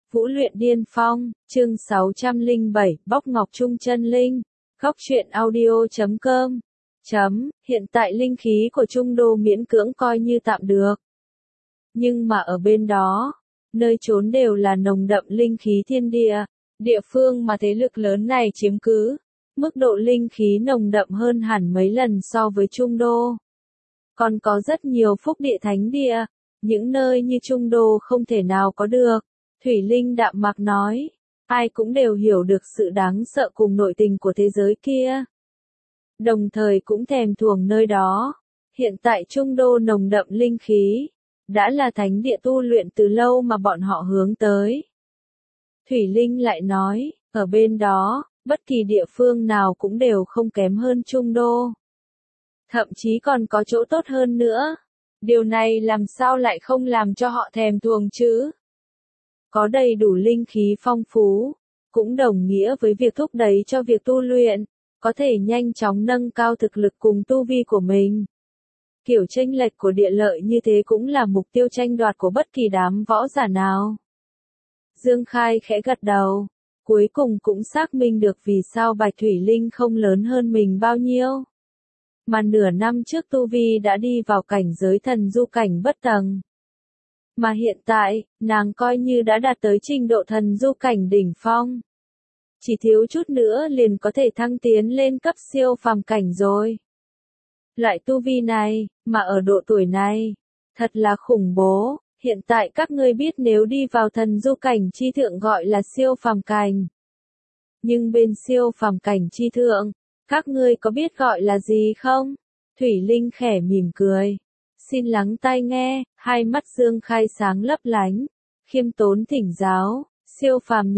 Vũ luyện điên phong, chương 607, bóc ngọc trung chân linh. Góc truyện audio.com. Hiện tại linh khí của Trung Đô miễn cưỡng coi như tạm được. Nhưng mà ở bên đó, nơi trốn đều là nồng đậm linh khí thiên địa, địa phương mà thế lực lớn này chiếm cứ. Mức độ linh khí nồng đậm hơn hẳn mấy lần so với Trung Đô. Còn có rất nhiều phúc địa thánh địa, những nơi như Trung Đô không thể nào có được. Thủy Linh đạm mạc nói, ai cũng đều hiểu được sự đáng sợ cùng nội tình của thế giới kia. Đồng thời cũng thèm thuồng nơi đó. Hiện tại Trung Đô nồng đậm linh khí, đã là thánh địa tu luyện từ lâu mà bọn họ hướng tới. Thủy Linh lại nói, ở bên đó, bất kỳ địa phương nào cũng đều không kém hơn Trung Đô. Thậm chí còn có chỗ tốt hơn nữa. Điều này làm sao lại không làm cho họ thèm thuồng chứ? Có đầy đủ linh khí phong phú, cũng đồng nghĩa với việc thúc đẩy cho việc tu luyện, có thể nhanh chóng nâng cao thực lực cùng tu vi của mình. Kiểu chênh lệch của địa lợi như thế cũng là mục tiêu tranh đoạt của bất kỳ đám võ giả nào. Dương Khai khẽ gật đầu, cuối cùng cũng xác minh được vì sao Bạch Thủy Linh không lớn hơn mình bao nhiêu. Mà nửa năm trước tu vi đã đi vào cảnh giới thần du cảnh bất tầng. Mà hiện tại, nàng coi như đã đạt tới trình độ thần du cảnh đỉnh phong. Chỉ thiếu chút nữa liền có thể thăng tiến lên cấp siêu phàm cảnh rồi. Loại tu vi này, mà ở độ tuổi này, thật là khủng bố. Hiện tại các ngươi biết nếu đi vào thần du cảnh chi thượng gọi là siêu phàm cảnh. Nhưng bên siêu phàm cảnh chi thượng, các ngươi có biết gọi là gì không? Thủy Linh khẽ mỉm cười. Xin lắng tai nghe, hai mắt Dương Khai sáng lấp lánh, khiêm tốn thỉnh giáo, siêu phàm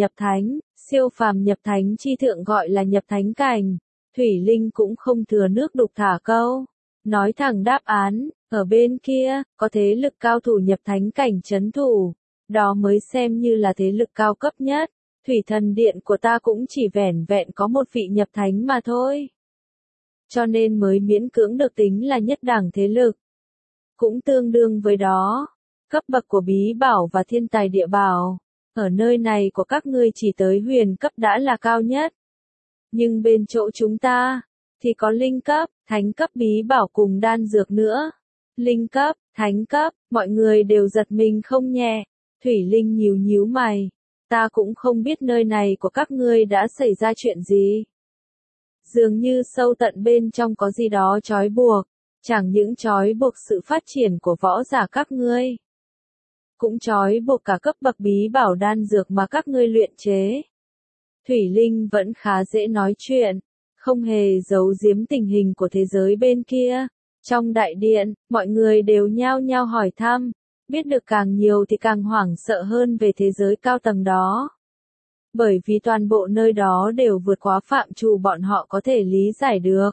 nhập thánh chi thượng gọi là nhập thánh cảnh. Thủy Linh cũng không thừa nước đục thả câu, nói thẳng đáp án, ở bên kia, có thế lực cao thủ nhập thánh cảnh trấn thủ, đó mới xem như là thế lực cao cấp nhất. Thủy thần điện của ta cũng chỉ vẻn vẹn có một vị nhập thánh mà thôi. Cho nên mới miễn cưỡng được tính là nhất đẳng thế lực. Cũng tương đương với đó, cấp bậc của bí bảo và thiên tài địa bảo, ở nơi này của các ngươi chỉ tới huyền cấp đã là cao nhất. Nhưng bên chỗ chúng ta, thì có linh cấp, thánh cấp bí bảo cùng đan dược nữa. Linh cấp, thánh cấp, mọi người đều giật mình không nhẹ. Thủy Linh nhíu nhíu mày, ta cũng không biết nơi này của các ngươi đã xảy ra chuyện gì. Dường như sâu tận bên trong có gì đó trói buộc. Chẳng những trói buộc sự phát triển của võ giả các ngươi, cũng trói buộc cả cấp bậc bí bảo đan dược mà các ngươi luyện chế. Thủy Linh vẫn khá dễ nói chuyện, không hề giấu giếm tình hình của thế giới bên kia. Trong đại điện, mọi người đều nhao nhao hỏi thăm, biết được càng nhiều thì càng hoảng sợ hơn về thế giới cao tầng đó. Bởi vì toàn bộ nơi đó đều vượt quá phạm trù bọn họ có thể lý giải được.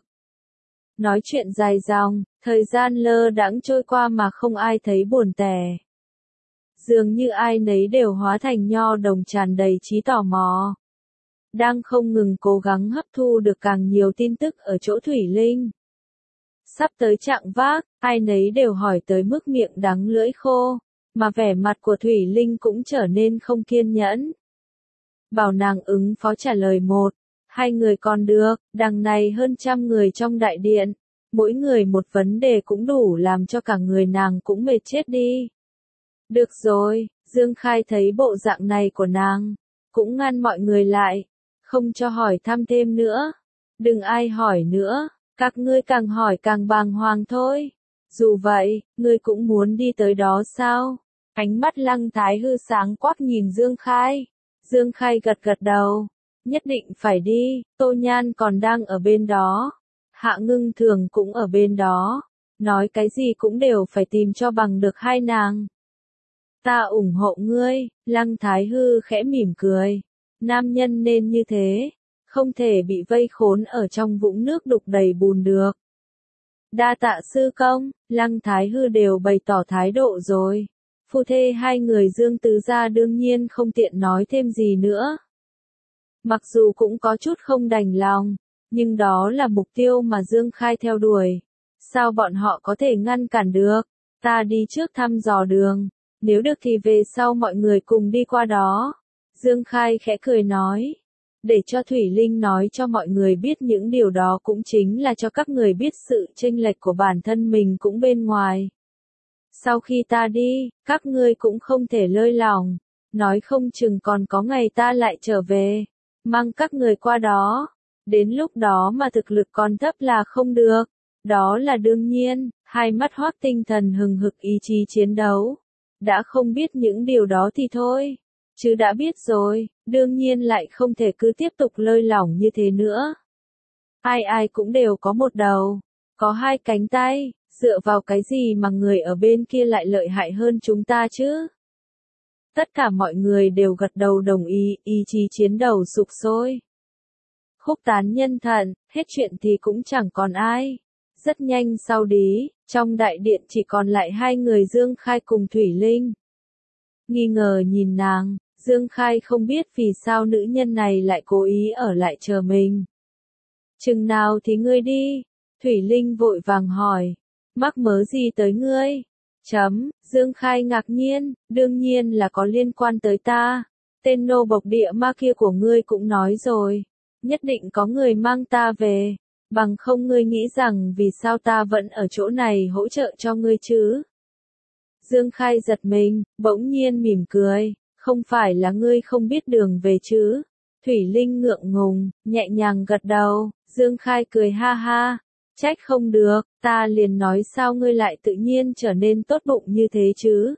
Nói chuyện dài dòng, thời gian lơ đãng trôi qua mà không ai thấy buồn tẻ. Dường như ai nấy đều hóa thành nho đồng tràn đầy trí tò mò. Đang không ngừng cố gắng hấp thu được càng nhiều tin tức ở chỗ Thủy Linh. Sắp tới trạng vác, ai nấy đều hỏi tới mức miệng đắng lưỡi khô, mà vẻ mặt của Thủy Linh cũng trở nên không kiên nhẫn. Bảo nàng ứng phó trả lời một. Hai người còn được, đằng này hơn 100 người trong đại điện, mỗi người một vấn đề cũng đủ làm cho cả người nàng cũng mệt chết đi. Được rồi, Dương Khai thấy bộ dạng này của nàng, cũng ngăn mọi người lại, không cho hỏi thăm thêm nữa. Đừng ai hỏi nữa, các ngươi càng hỏi càng bàng hoàng thôi. Dù vậy, ngươi cũng muốn đi tới đó sao? Ánh mắt Lăng Thái Hư sáng quắc nhìn Dương Khai. Dương Khai gật gật đầu. Nhất định phải đi, Tô Nhan còn đang ở bên đó. Hạ Ngưng Thường cũng ở bên đó. Nói cái gì cũng đều phải tìm cho bằng được hai nàng. Ta ủng hộ ngươi, Lăng Thái Hư khẽ mỉm cười. Nam nhân nên như thế, không thể bị vây khốn ở trong vũng nước đục đầy bùn được. Đa tạ sư công, Lăng Thái Hư đều bày tỏ thái độ rồi. Phu thê hai người Dương Tứ gia đương nhiên không tiện nói thêm gì nữa. Mặc dù cũng có chút không đành lòng, nhưng đó là mục tiêu mà Dương Khai theo đuổi. Sao bọn họ có thể ngăn cản được? Ta đi trước thăm dò đường, nếu được thì về sau mọi người cùng đi qua đó. Dương Khai khẽ cười nói. Để cho Thủy Linh nói cho mọi người biết những điều đó cũng chính là cho các người biết sự chênh lệch của bản thân mình cũng bên ngoài. Sau khi ta đi, các ngươi cũng không thể lơi lỏng, nói không chừng còn có ngày ta lại trở về, mang các người qua đó. Đến lúc đó mà thực lực còn thấp là không được. Đó là đương nhiên, hai mắt Hoắc Tinh Thần hừng hực ý chí chiến đấu. Đã không biết những điều đó thì thôi. Chứ đã biết rồi, đương nhiên lại không thể cứ tiếp tục lơi lỏng như thế nữa. Ai ai cũng đều có một đầu, có hai cánh tay, dựa vào cái gì mà người ở bên kia lại lợi hại hơn chúng ta chứ? Tất cả mọi người đều gật đầu đồng ý chí chiến đấu sục sôi. Khúc tán nhân thận, hết chuyện thì cũng chẳng còn ai. Rất nhanh sau đó, trong đại điện chỉ còn lại hai người Dương Khai cùng Thủy Linh. Nghi ngờ nhìn nàng, Dương Khai không biết vì sao nữ nhân này lại cố ý ở lại chờ mình. Chừng nào thì ngươi đi? Thủy Linh vội vàng hỏi. Mắc mớ gì tới ngươi? Dương Khai ngạc nhiên, đương nhiên là có liên quan tới ta. Tên nô bộc địa ma kia của ngươi cũng nói rồi. Nhất định có người mang ta về. Bằng không ngươi nghĩ rằng vì sao ta vẫn ở chỗ này hỗ trợ cho ngươi chứ? Dương Khai giật mình, bỗng nhiên mỉm cười. Không phải là ngươi không biết đường về chứ? Thủy Linh ngượng ngùng, nhẹ nhàng gật đầu. Dương Khai cười ha ha. Trách không được, ta liền nói sao ngươi lại tự nhiên trở nên tốt bụng như thế chứ?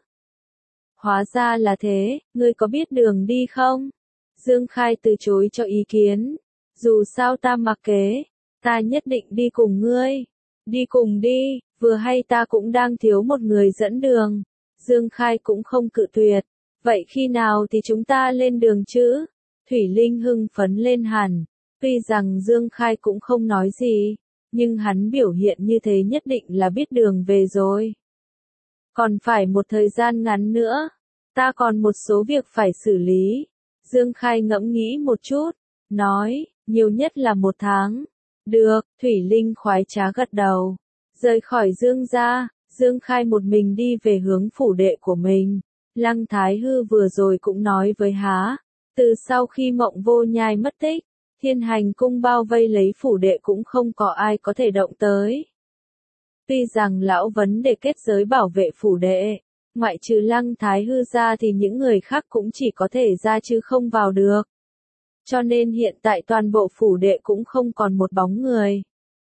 Hóa ra là thế, ngươi có biết đường đi không? Dương Khai từ chối cho ý kiến. Dù sao ta mặc kệ, ta nhất định đi cùng ngươi. Đi cùng đi, vừa hay ta cũng đang thiếu một người dẫn đường. Dương Khai cũng không cự tuyệt. Vậy khi nào thì chúng ta lên đường chứ? Thủy Linh hưng phấn lên hẳn. Tuy rằng Dương Khai cũng không nói gì, nhưng hắn biểu hiện như thế nhất định là biết đường về rồi. Còn phải một thời gian ngắn nữa, ta còn một số việc phải xử lý. Dương Khai ngẫm nghĩ một chút, nói, nhiều nhất là 1 tháng. Được, Thủy Linh khoái trá gật đầu. Rời khỏi Dương gia, Dương Khai một mình đi về hướng phủ đệ của mình. Lăng Thái Hư vừa rồi cũng nói với Há, từ sau khi Mộng Vô Nhai mất tích, Thiên Hành cung bao vây lấy phủ đệ cũng không có ai có thể động tới. Tuy rằng lão vấn để kết giới bảo vệ phủ đệ, ngoại trừ Lăng Thái Hư ra thì những người khác cũng chỉ có thể ra chứ không vào được. Cho nên hiện tại toàn bộ phủ đệ cũng không còn một bóng người.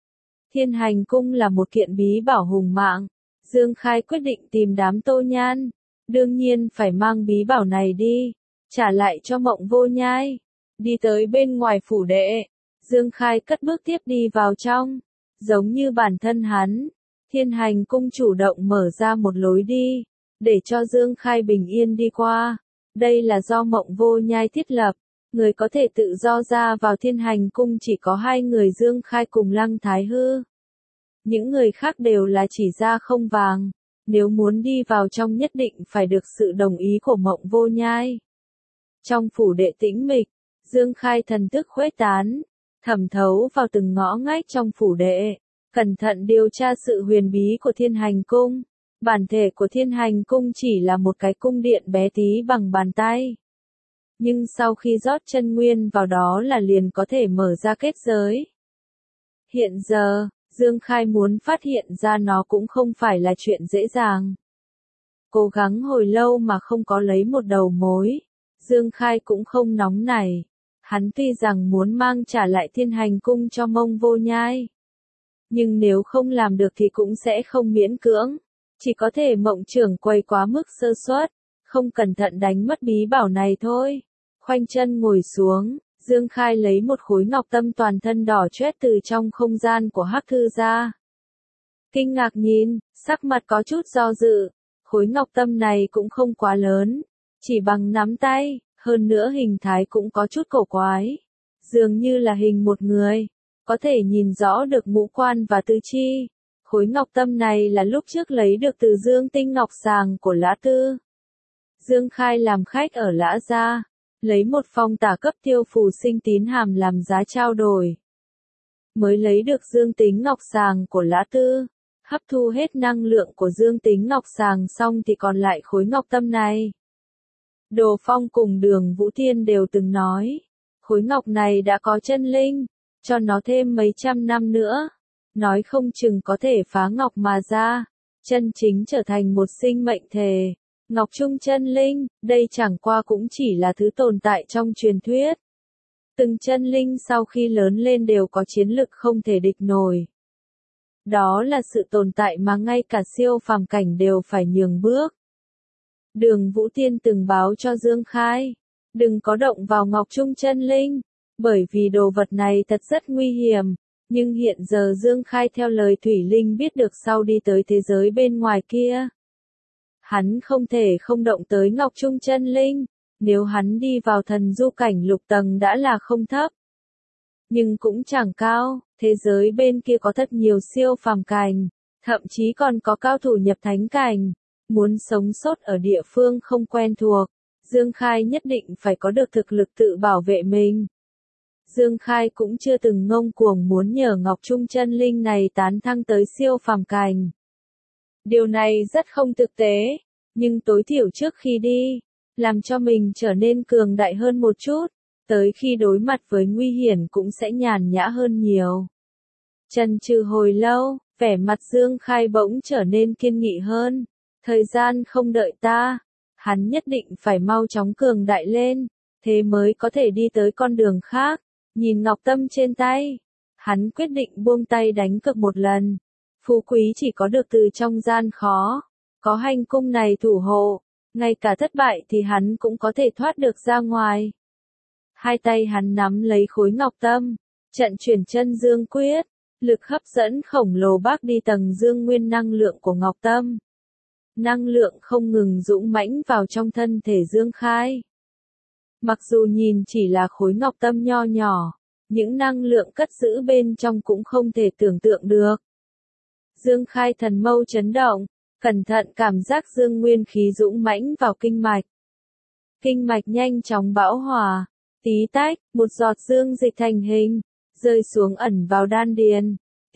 Thiên Hành cung là một kiện bí bảo hùng mạng. Dương Khai quyết định tìm đám Tô Nhan. Đương nhiên phải mang bí bảo này đi, trả lại cho Mộng Vô Nhai. Đi tới bên ngoài phủ đệ, Dương Khai cất bước tiếp đi vào trong. Giống như bản thân hắn, Thiên Hành cung chủ động mở ra một lối đi, để cho Dương Khai bình yên đi qua. Đây là do Mộng Vô Nhai thiết lập, người có thể tự do ra vào Thiên Hành cung chỉ có 2 người Dương Khai cùng Lăng Thái Hư. Những người khác đều là chỉ ra không vàng. Nếu muốn đi vào trong nhất định phải được sự đồng ý của Mộng Vô Nhai. Trong phủ đệ tĩnh mịch, Dương Khai thần thức khuếch tán, thẩm thấu vào từng ngõ ngách trong phủ đệ, cẩn thận điều tra sự huyền bí của Thiên Hành cung. Bản thể của Thiên Hành cung chỉ là một cái cung điện bé tí bằng bàn tay. Nhưng sau khi rót chân nguyên vào đó là liền có thể mở ra kết giới. Hiện giờ, Dương Khai muốn phát hiện ra nó cũng không phải là chuyện dễ dàng. Cố gắng hồi lâu mà không có lấy một đầu mối. Dương Khai cũng không nóng nảy. Hắn tuy rằng muốn mang trả lại Thiên Hành cung cho Mông Vô Nhai. Nhưng nếu không làm được thì cũng sẽ không miễn cưỡng. Chỉ có thể Mộng trưởng quầy quá mức sơ suất, không cẩn thận đánh mất bí bảo này thôi. Khoanh chân ngồi xuống, Dương Khai lấy một khối ngọc tâm toàn thân đỏ chót từ trong không gian của Hắc Thư ra. Kinh ngạc nhìn, sắc mặt có chút do dự. Khối ngọc tâm này cũng không quá lớn, chỉ bằng nắm tay, hơn nữa hình thái cũng có chút cổ quái. Dường như là hình một người, có thể nhìn rõ được ngũ quan và tư chi. Khối ngọc tâm này là lúc trước lấy được từ Dương Tinh Ngọc Sàng của Lã Tư. Dương Khai làm khách ở Lã gia, lấy một phong tả cấp tiêu phù sinh tín hàm làm giá trao đổi. Mới lấy được Dương Tính Ngọc Sàng của Lã Tư, hấp thu hết năng lượng của Dương Tính Ngọc Sàng xong thì còn lại khối ngọc tâm này. Đồ Phong cùng Đường Vũ Thiên đều từng nói, khối ngọc này đã có chân linh, cho nó thêm mấy trăm năm nữa, nói không chừng có thể phá ngọc mà ra, chân chính trở thành một sinh mệnh thể. Ngọc Trung chân linh, đây chẳng qua cũng chỉ là thứ tồn tại trong truyền thuyết. Từng chân linh sau khi lớn lên đều có chiến lực không thể địch nổi. Đó là sự tồn tại mà ngay cả siêu phàm cảnh đều phải nhường bước. Đường Vũ Tiên từng báo cho Dương Khai, đừng có động vào Ngọc Trung chân linh, bởi vì đồ vật này thật rất nguy hiểm. Nhưng hiện giờ Dương Khai theo lời Thủy Linh biết được sau đi tới thế giới bên ngoài kia. Hắn không thể không động tới Ngọc Trung chân linh, nếu hắn đi vào thần du cảnh lục tầng đã là không thấp. Nhưng cũng chẳng cao, thế giới bên kia có thật nhiều siêu phàm cảnh, thậm chí còn có cao thủ nhập thánh cảnh. Muốn sống sót ở địa phương không quen thuộc, Dương Khai nhất định phải có được thực lực tự bảo vệ mình. Dương Khai cũng chưa từng ngông cuồng muốn nhờ Ngọc Trung chân linh này tán thăng tới siêu phàm cảnh. Điều này rất không thực tế, nhưng tối thiểu trước khi đi, làm cho mình trở nên cường đại hơn một chút, tới khi đối mặt với nguy hiểm cũng sẽ nhàn nhã hơn nhiều. Chần chừ hồi lâu, vẻ mặt Dương Khai bỗng trở nên kiên nghị hơn. Thời gian không đợi ta, hắn nhất định phải mau chóng cường đại lên, thế mới có thể đi tới con đường khác. Nhìn ngọc tâm trên tay, hắn quyết định buông tay đánh cược một lần. Phú quý chỉ có được từ trong gian khó, có hành cung này thủ hộ, ngay cả thất bại thì hắn cũng có thể thoát được ra ngoài. Hai tay hắn nắm lấy khối ngọc tâm, trận chuyển chân dương quyết, lực hấp dẫn khổng lồ bác đi tầng dương nguyên năng lượng của ngọc tâm. Năng lượng không ngừng dũng mãnh vào trong thân thể Dương Khai. Mặc dù nhìn chỉ là khối ngọc tâm nho nhỏ, những năng lượng cất giữ bên trong cũng không thể tưởng tượng được. Dương Khai thần mâu chấn động, cẩn thận cảm giác dương nguyên khí dũng mãnh vào kinh mạch. Kinh mạch nhanh chóng bão hòa, tí tách, một giọt dương dịch thành hình, rơi xuống ẩn vào đan điền.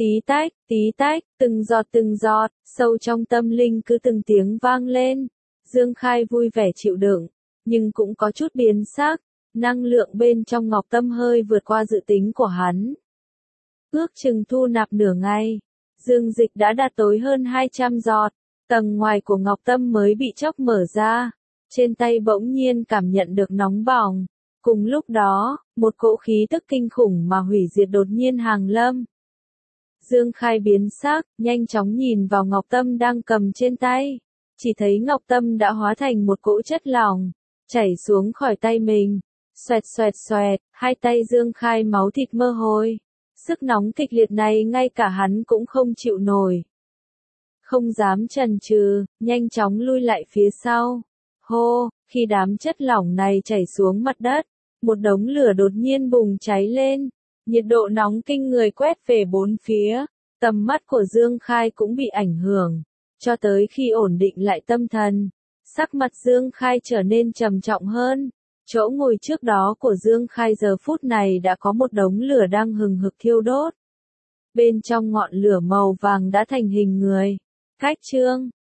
Tí tách, từng giọt, sâu trong tâm linh cứ từng tiếng vang lên. Dương Khai vui vẻ chịu đựng, nhưng cũng có chút biến sắc, năng lượng bên trong ngọc tâm hơi vượt qua dự tính của hắn. Ước chừng thu nạp nửa ngày, dương dịch đã đạt tới hơn 200 giọt, tầng ngoài của ngọc tâm mới bị chốc mở ra, trên tay bỗng nhiên cảm nhận được nóng bỏng. Cùng lúc đó, một cỗ khí tức kinh khủng mà hủy diệt đột nhiên hàng lâm. Dương Khai biến sắc, nhanh chóng nhìn vào ngọc tâm đang cầm trên tay. Chỉ thấy ngọc tâm đã hóa thành một cỗ chất lỏng, chảy xuống khỏi tay mình. Xoẹt, hai tay Dương Khai máu thịt mơ hôi. Sức nóng kịch liệt này ngay cả hắn cũng không chịu nổi. Không dám chần chừ, nhanh chóng lui lại phía sau. Hô, khi đám chất lỏng này chảy xuống mặt đất, một đống lửa đột nhiên bùng cháy lên. Nhiệt độ nóng kinh người quét về bốn phía, tầm mắt của Dương Khai cũng bị ảnh hưởng, cho tới khi ổn định lại tâm thần, sắc mặt Dương Khai trở nên trầm trọng hơn. Chỗ ngồi trước đó của Dương Khai giờ phút này đã có một đống lửa đang hừng hực thiêu đốt. Bên trong ngọn lửa màu vàng đã thành hình người. Cách chương